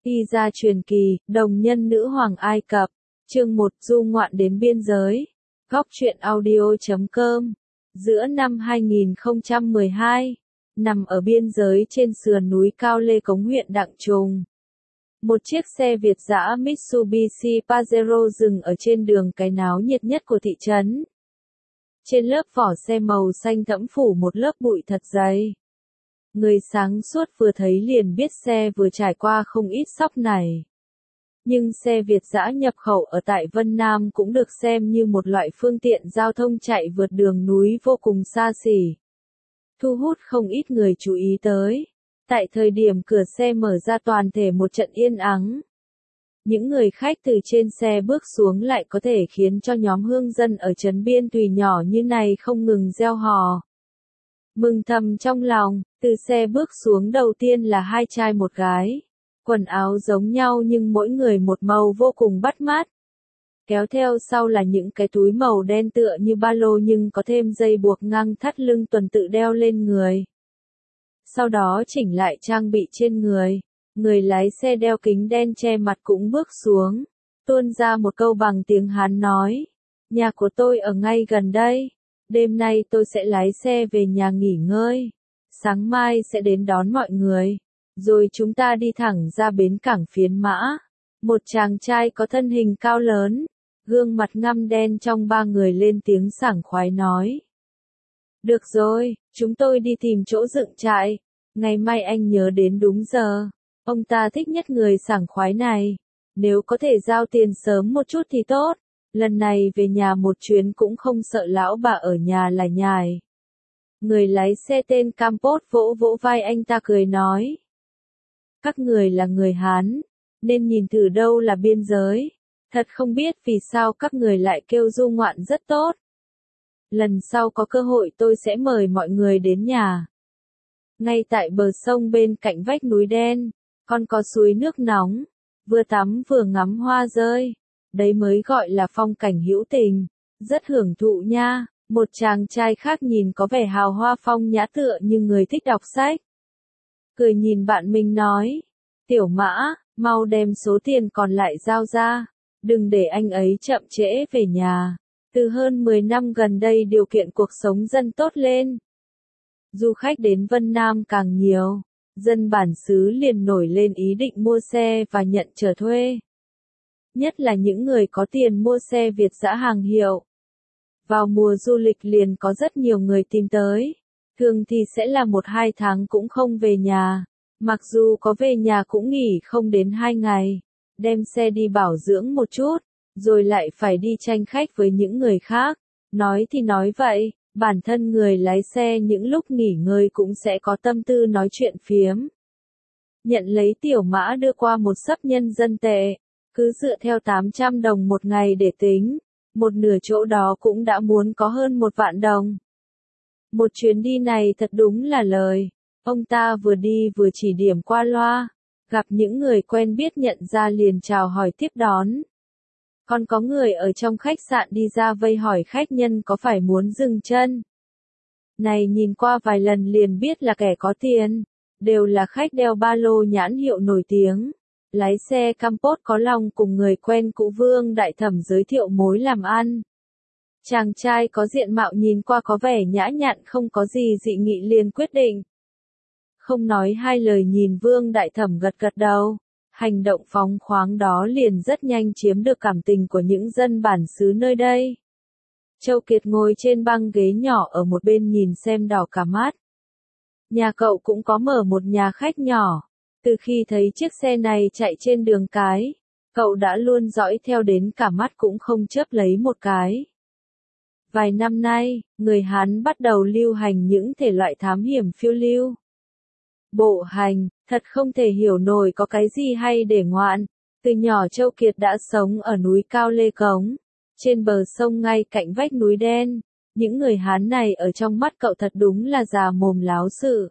Y gia truyền kỳ, đồng nhân nữ hoàng Ai Cập. Chương 1, du ngoạn đến biên giới. Góc truyện audio.com. Giữa năm 2012, nằm ở biên giới trên sườn núi cao Lê Cống huyện Đặng Trùng. Một chiếc xe Việt dã Mitsubishi Pajero dừng ở trên đường cái náo nhiệt nhất của thị trấn. Trên lớp vỏ xe màu xanh thẫm phủ một lớp bụi thật dày. Người sáng suốt vừa thấy liền biết xe vừa trải qua không ít sóc này. Nhưng xe Việt dã nhập khẩu ở tại Vân Nam cũng được xem như một loại phương tiện giao thông chạy vượt đường núi vô cùng xa xỉ. Thu hút không ít người chú ý tới. Tại thời điểm cửa xe mở ra toàn thể một trận yên ắng. Những người khách từ trên xe bước xuống lại có thể khiến cho nhóm hương dân ở trấn biên tùy nhỏ như này không ngừng reo hò. Mừng thầm trong lòng, từ xe bước xuống đầu tiên là hai trai một gái. Quần áo giống nhau nhưng mỗi người một màu vô cùng bắt mắt. Kéo theo sau là những cái túi màu đen tựa như ba lô nhưng có thêm dây buộc ngang thắt lưng tuần tự đeo lên người. Sau đó chỉnh lại trang bị trên người. Người lái xe đeo kính đen che mặt cũng bước xuống. Tuôn ra một câu bằng tiếng Hán nói. Nhà của tôi ở ngay gần đây. Đêm nay tôi sẽ lái xe về nhà nghỉ ngơi. Sáng mai sẽ đến đón mọi người. Rồi chúng ta đi thẳng ra bến cảng Phiến Mã. Một chàng trai có thân hình cao lớn. Gương mặt ngăm đen trong ba người lên tiếng sảng khoái nói. Được rồi, chúng tôi đi tìm chỗ dựng trại. Ngày mai anh nhớ đến đúng giờ. Ông ta thích nhất người sảng khoái này. Nếu có thể giao tiền sớm một chút thì tốt. Lần này về nhà một chuyến cũng không sợ lão bà ở nhà lải nhải. Người lái xe tên Campos vỗ vỗ vai anh ta cười nói. Các người là người Hán, nên nhìn thử đâu là biên giới. Thật không biết vì sao các người lại kêu du ngoạn rất tốt. Lần sau có cơ hội tôi sẽ mời mọi người đến nhà. Ngay tại bờ sông bên cạnh vách núi đen, còn có suối nước nóng, vừa tắm vừa ngắm hoa rơi. Đấy mới gọi là phong cảnh hữu tình, rất hưởng thụ nha. Một chàng trai khác nhìn có vẻ hào hoa phong nhã tựa như người thích đọc sách. Cười nhìn bạn mình nói, Tiểu Mã, mau đem số tiền còn lại giao ra, đừng để anh ấy chậm trễ về nhà. Từ hơn 10 năm gần đây điều kiện cuộc sống dân tốt lên. Du khách đến Vân Nam càng nhiều, dân bản xứ liền nổi lên ý định mua xe và nhận trở thuê. Nhất là những người có tiền mua xe Việt dã hàng hiệu. Vào mùa du lịch liền có rất nhiều người tìm tới. Thường thì sẽ là 1-2 tháng cũng không về nhà. Mặc dù có về nhà cũng nghỉ không đến 2 ngày. Đem xe đi bảo dưỡng một chút. Rồi lại phải đi tranh khách với những người khác. Nói thì nói vậy, bản thân người lái xe những lúc nghỉ ngơi cũng sẽ có tâm tư nói chuyện phiếm. Nhận lấy Tiểu Mã đưa qua một xấp nhân dân tệ. Cứ dựa theo 800 đồng một ngày để tính. Một nửa chỗ đó cũng đã muốn có hơn 1 vạn đồng. Một chuyến đi này thật đúng là lời. Ông ta vừa đi vừa chỉ điểm qua loa. Gặp những người quen biết nhận ra liền chào hỏi tiếp đón. Còn có người ở trong khách sạn đi ra vây hỏi khách nhân có phải muốn dừng chân. Này nhìn qua vài lần liền biết là kẻ có tiền. Đều là khách đeo ba lô nhãn hiệu nổi tiếng. Lái xe Campos có lòng cùng người quen cũ Vương Đại Thẩm giới thiệu mối làm ăn. Chàng trai có diện mạo nhìn qua có vẻ nhã nhặn không có gì dị nghị liền quyết định. Không nói hai lời nhìn Vương Đại Thẩm gật gật đầu. Hành động phóng khoáng đó liền rất nhanh chiếm được cảm tình của những dân bản xứ nơi đây. Châu Kiệt ngồi trên băng ghế nhỏ ở một bên nhìn xem đỏ cả mắt. Nhà cậu cũng có mở một nhà khách nhỏ. Từ khi thấy chiếc xe này chạy trên đường cái, cậu đã luôn dõi theo đến cả mắt cũng không chớp lấy một cái. Vài năm nay, người Hán bắt đầu lưu hành những thể loại thám hiểm phiêu lưu. Bộ hành, thật không thể hiểu nổi có cái gì hay để ngoạn. Từ nhỏ Châu Kiệt đã sống ở núi cao Lê Cống, trên bờ sông ngay cạnh vách núi đen. Những người Hán này ở trong mắt cậu thật đúng là già mồm láo sự.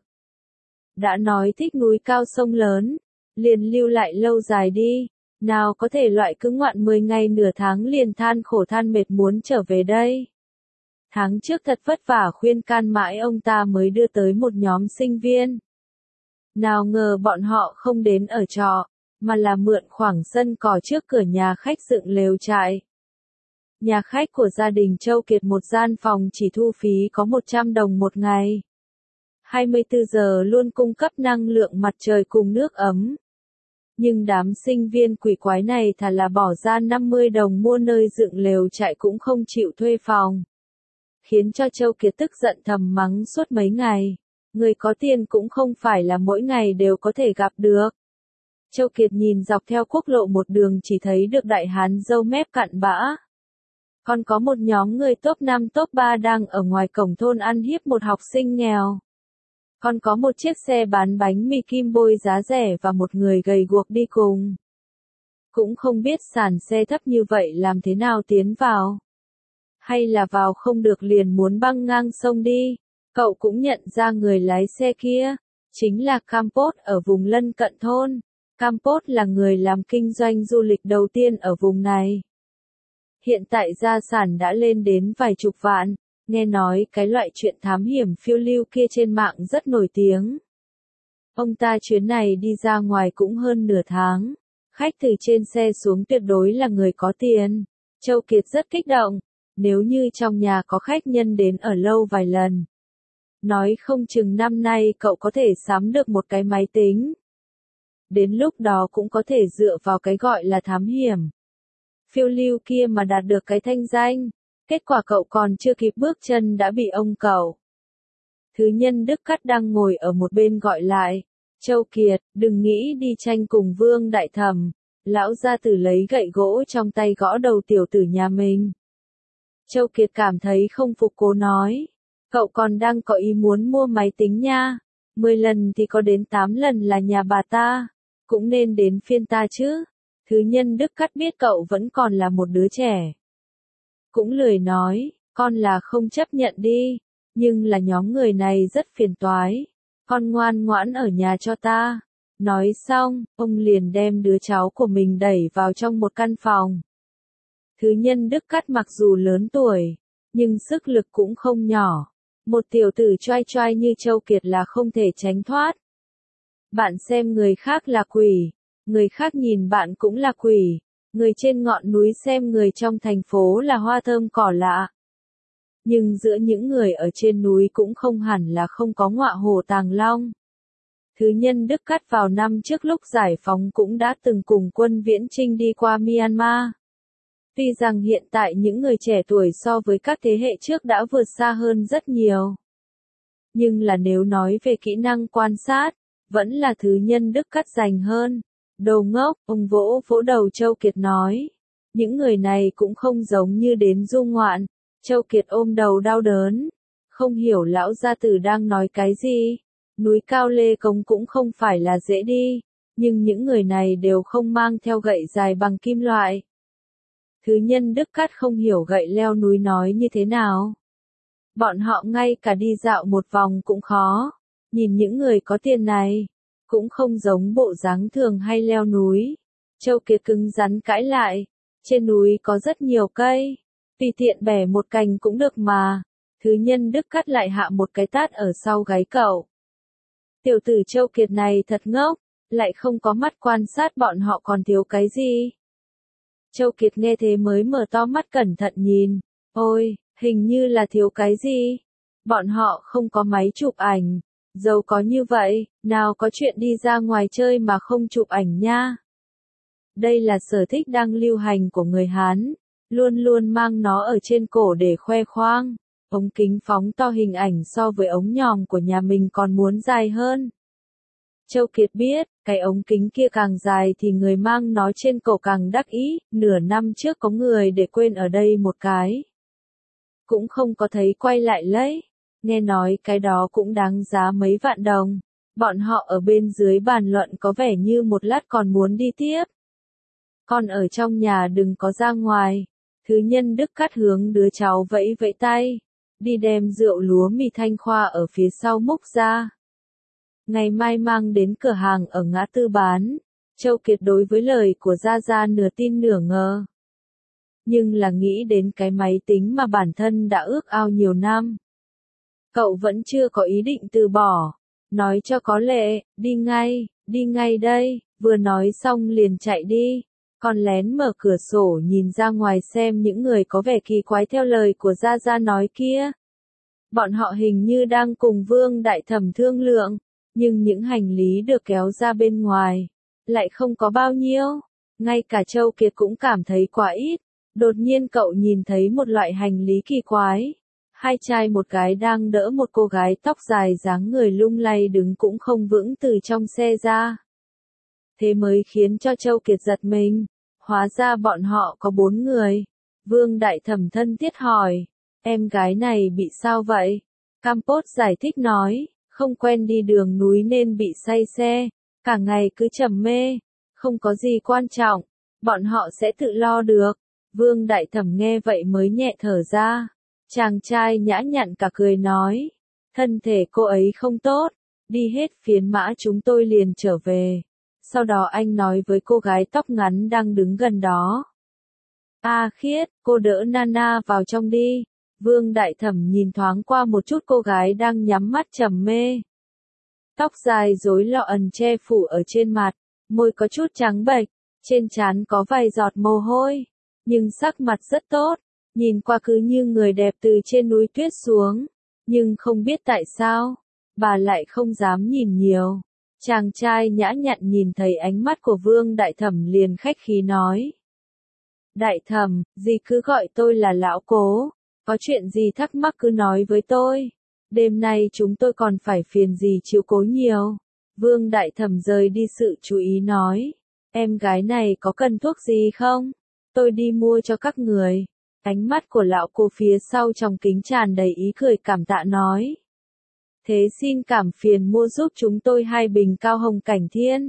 Đã nói thích núi cao sông lớn, liền lưu lại lâu dài đi, nào có thể loại cứ ngoạn 10 ngày nửa tháng liền than khổ than mệt muốn trở về đây. Tháng trước thật vất vả khuyên can mãi ông ta mới đưa tới một nhóm sinh viên. Nào ngờ bọn họ không đến ở trọ, mà là mượn khoảng sân cỏ trước cửa nhà khách dựng lều trại. Nhà khách của gia đình Châu Kiệt một gian phòng chỉ thu phí có 100 đồng một ngày. 24 giờ luôn cung cấp năng lượng mặt trời cùng nước ấm. Nhưng đám sinh viên quỷ quái này thà là bỏ ra 50 đồng mua nơi dựng lều trại cũng không chịu thuê phòng. Khiến cho Châu Kiệt tức giận thầm mắng suốt mấy ngày. Người có tiền cũng không phải là mỗi ngày đều có thể gặp được. Châu Kiệt nhìn dọc theo quốc lộ một đường chỉ thấy được đại hán râu mép cặn bã. Còn có một nhóm người top 5 top 3 đang ở ngoài cổng thôn ăn hiếp một học sinh nghèo. Còn có một chiếc xe bán bánh mì kim bôi giá rẻ và một người gầy guộc đi cùng. Cũng không biết sàn xe thấp như vậy làm thế nào tiến vào. Hay là vào không được liền muốn băng ngang sông đi. Cậu cũng nhận ra người lái xe kia. Chính là Campos ở vùng lân cận thôn. Campos là người làm kinh doanh du lịch đầu tiên ở vùng này. Hiện tại gia sản đã lên đến vài chục vạn. Nghe nói cái loại chuyện thám hiểm phiêu lưu kia trên mạng rất nổi tiếng. Ông ta chuyến này đi ra ngoài cũng hơn nửa tháng. Khách từ trên xe xuống tuyệt đối là người có tiền. Châu Kiệt rất kích động. Nếu như trong nhà có khách nhân đến ở lâu vài lần. Nói không chừng năm nay cậu có thể sắm được một cái máy tính. Đến lúc đó cũng có thể dựa vào cái gọi là thám hiểm phiêu lưu kia mà đạt được cái thanh danh. Kết quả cậu còn chưa kịp bước chân đã bị ông cậu Thứ Nhân Đức Cắt đang ngồi ở một bên gọi lại. Châu Kiệt, đừng nghĩ đi tranh cùng Vương Đại Thẩm. Lão gia tử lấy gậy gỗ trong tay gõ đầu tiểu tử nhà mình. Châu Kiệt cảm thấy không phục cố nói. Cậu còn đang có ý muốn mua máy tính nha. 10 lần thì có đến 8 lần là nhà bà ta. Cũng nên đến phiên ta chứ. Thứ Nhân Đức Cắt biết cậu vẫn còn là một đứa trẻ. Cũng lười nói, con là không chấp nhận đi. Nhưng là nhóm người này rất phiền toái. Con ngoan ngoãn ở nhà cho ta. Nói xong, ông liền đem đứa cháu của mình đẩy vào trong một căn phòng. Thứ Nhân Đức Cắt mặc dù lớn tuổi, nhưng sức lực cũng không nhỏ. Một tiểu tử choai choai như Châu Kiệt là không thể tránh thoát. Bạn xem người khác là quỷ, người khác nhìn bạn cũng là quỷ. Người trên ngọn núi xem người trong thành phố là hoa thơm cỏ lạ. Nhưng giữa những người ở trên núi cũng không hẳn là không có ngọa hổ tàng long. Thứ Nhân Đức Cắt vào năm trước lúc giải phóng cũng đã từng cùng quân viễn chinh đi qua Myanmar. Tuy rằng hiện tại những người trẻ tuổi so với các thế hệ trước đã vượt xa hơn rất nhiều. Nhưng là nếu nói về kỹ năng quan sát, vẫn là Thứ Nhân Đức Cắt giành hơn. Đồ ngốc, ông vỗ vỗ đầu Châu Kiệt nói. Những người này cũng không giống như đến du ngoạn. Châu Kiệt ôm đầu đau đớn. Không hiểu lão gia tử đang nói cái gì. Núi cao Lê Cống cũng không phải là dễ đi. Nhưng những người này đều không mang theo gậy dài bằng kim loại. Thứ Nhân Đức Cắt không hiểu gậy leo núi nói như thế nào. Bọn họ ngay cả đi dạo một vòng cũng khó. Nhìn những người có tiền này. Cũng không giống bộ dáng thường hay leo núi. Châu Kiệt cứng rắn cãi lại. Trên núi có rất nhiều cây. Tùy tiện bẻ một cành cũng được mà. Thứ Nhân Đức Cắt lại hạ một cái tát ở sau gáy cậu. Tiểu tử Châu Kiệt này thật ngốc. Lại không có mắt quan sát bọn họ còn thiếu cái gì. Châu Kiệt nghe thế mới mở to mắt cẩn thận nhìn. Ôi, hình như là thiếu cái gì. Bọn họ không có máy chụp ảnh. Dẫu có như vậy, nào có chuyện đi ra ngoài chơi mà không chụp ảnh nha. Đây là sở thích đang lưu hành của người Hán, luôn luôn mang nó ở trên cổ để khoe khoang. Ống kính phóng to hình ảnh so với ống nhòm của nhà mình còn muốn dài hơn. Châu Kiệt biết, cái ống kính kia càng dài thì người mang nó trên cổ càng đắc ý. Nửa năm trước có người để quên ở đây một cái. Cũng không có thấy quay lại lấy. Nghe nói cái đó cũng đáng giá mấy vạn đồng. Bọn họ ở bên dưới bàn luận có vẻ như một lát còn muốn đi tiếp. Con ở trong nhà đừng có ra ngoài. Thứ Nhân Đức Cắt hướng đứa cháu vẫy vẫy tay. Đi đem rượu lúa mì Thanh Khoa ở phía sau múc ra. Ngày mai mang đến cửa hàng ở ngã tư bán. Châu Kiệt đối với lời của Gia Gia nửa tin nửa ngờ. Nhưng là nghĩ đến cái máy tính mà bản thân đã ước ao nhiều năm. Cậu vẫn chưa có ý định từ bỏ. Nói cho có lệ, đi ngay đây. vừa nói xong liền chạy đi, còn lén mở cửa sổ nhìn ra ngoài xem những người có vẻ kỳ quái theo lời của Gia Gia nói kia. Bọn họ hình như đang cùng Vương Đại Thẩm thương lượng, nhưng những hành lý được kéo ra bên ngoài, lại không có bao nhiêu, ngay cả Châu Kiệt cũng cảm thấy quá ít. Đột nhiên cậu nhìn thấy một loại hành lý kỳ quái. Hai trai một gái đang đỡ một cô gái tóc dài dáng người lung lay đứng cũng không vững từ trong xe ra. Thế mới khiến cho Châu Kiệt giật mình. Hóa ra bọn họ có 4 người. Vương Đại Thẩm thân thiết hỏi, em gái này bị sao vậy? Campos giải thích nói, không quen đi đường núi nên bị say xe, cả ngày cứ trầm mê, không có gì quan trọng, bọn họ sẽ tự lo được. Vương Đại Thẩm nghe vậy mới nhẹ thở ra. Chàng trai nhã nhặn cả cười nói, thân thể cô ấy không tốt, đi hết phiến mã chúng tôi liền trở về. Sau đó anh nói với cô gái tóc ngắn đang đứng gần đó. Khiết, cô đỡ Nana vào trong đi. Vương Đại Thẩm nhìn thoáng qua một chút cô gái đang nhắm mắt trầm mê. Tóc dài rối lọ ẩn che phủ ở trên mặt, môi có chút trắng bệch, trên trán có vài giọt mồ hôi, nhưng sắc mặt rất tốt, nhìn qua cứ như người đẹp từ trên núi tuyết xuống, nhưng không biết tại sao, bà lại không dám nhìn nhiều. Chàng trai nhã nhặn nhìn thấy ánh mắt của Vương Đại Thẩm liền khách khí nói. Đại Thẩm, dì cứ gọi tôi là lão cố, có chuyện gì thắc mắc cứ nói với tôi. Đêm nay chúng tôi còn phải phiền dì chiếu cố nhiều. Vương Đại Thẩm rời đi sự chú ý nói. Em gái này có cần thuốc gì không? Tôi đi mua cho các người. Ánh mắt của lão cô phía sau trong kính tràn đầy ý cười cảm tạ nói. Thế xin cảm phiền mua giúp chúng tôi 2 bình cao hồng cảnh thiên.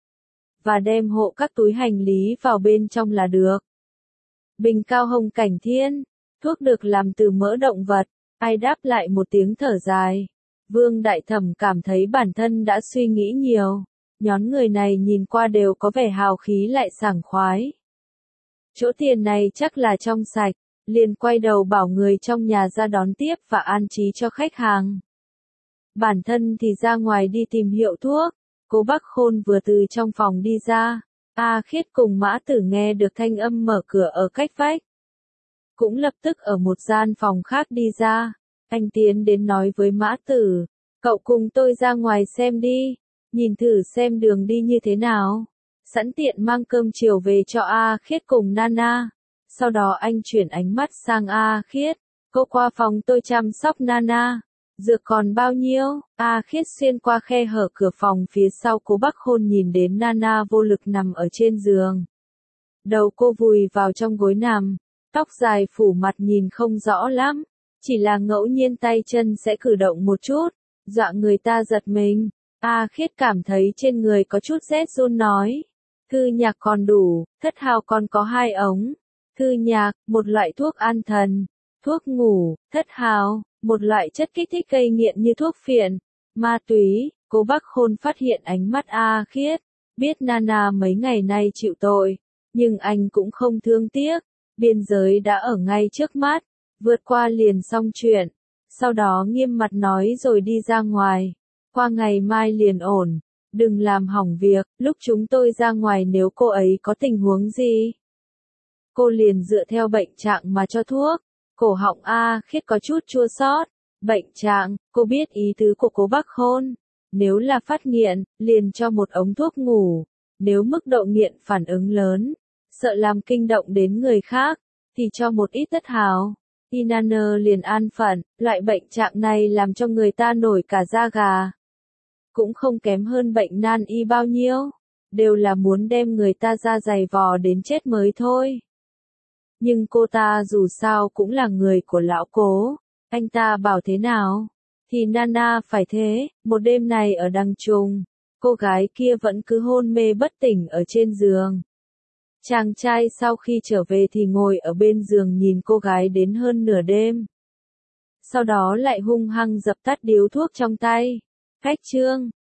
Và đem hộ các túi hành lý vào bên trong là được. Bình cao hồng cảnh thiên, thuốc được làm từ mỡ động vật. Ai đáp lại một tiếng thở dài. Vương Đại Thẩm cảm thấy bản thân đã suy nghĩ nhiều. Nhóm người này nhìn qua đều có vẻ hào khí lại sảng khoái. Chỗ tiền này chắc là trong sạch, liền quay đầu bảo người trong nhà ra đón tiếp và an trí cho khách hàng. Bản thân thì ra ngoài đi tìm hiệu thuốc. Cố Bắc Khôn vừa từ trong phòng đi ra. Khiết cùng Mã Tử nghe được thanh âm mở cửa ở cách vách. Cũng lập tức ở một gian phòng khác đi ra. Anh tiến đến nói với Mã Tử, cậu cùng tôi ra ngoài xem đi, nhìn thử xem đường đi như thế nào. Sẵn tiện mang cơm chiều về cho Khiết cùng Nana. Sau đó anh chuyển ánh mắt sang Khiết, cô qua phòng tôi chăm sóc Nana. Dược còn bao nhiêu? Khiết xuyên qua khe hở cửa phòng phía sau Cố Bắc Khôn nhìn đến Nana vô lực nằm ở trên giường. Đầu cô vùi vào trong gối nằm, tóc dài phủ mặt nhìn không rõ lắm, chỉ là ngẫu nhiên tay chân sẽ cử động một chút, dọa người ta giật mình. Khiết cảm thấy trên người có chút rét run nói. Thư nhạc còn đủ, thất hào còn có 2 ống. Thư nhạc, một loại thuốc an thần. Thuốc ngủ, thất hào, một loại chất kích thích gây nghiện như thuốc phiện, ma túy. Cố Bắc Khôn phát hiện ánh mắt Khiết, biết Nana mấy ngày nay chịu tội, nhưng anh cũng không thương tiếc, biên giới đã ở ngay trước mắt, vượt qua liền xong chuyện, sau đó nghiêm mặt nói rồi đi ra ngoài, qua ngày mai liền ổn, đừng làm hỏng việc, lúc chúng tôi ra ngoài nếu cô ấy có tình huống gì. Cô liền dựa theo bệnh trạng mà cho thuốc. Cổ họng Khiết có chút chua xót. Bệnh trạng, cô biết ý tứ của Cố Bắc Khôn. Nếu là phát nghiện, liền cho một ống thuốc ngủ. Nếu mức độ nghiện phản ứng lớn, sợ làm kinh động đến người khác, thì cho một ít thất hào. Inaner liền an phận, loại bệnh trạng này làm cho người ta nổi cả da gà. Cũng không kém hơn bệnh nan y bao nhiêu. Đều là muốn đem người ta ra giày vò đến chết mới thôi. Nhưng cô ta dù sao cũng là người của lão Cố, anh ta bảo thế nào, thì Nana phải thế. Một đêm này ở Đằng Trùng, cô gái kia vẫn cứ hôn mê bất tỉnh ở trên giường. Chàng trai sau khi trở về thì ngồi ở bên giường nhìn cô gái đến hơn nửa đêm. Sau đó lại hung hăng dập tắt điếu thuốc trong tay. Cách chương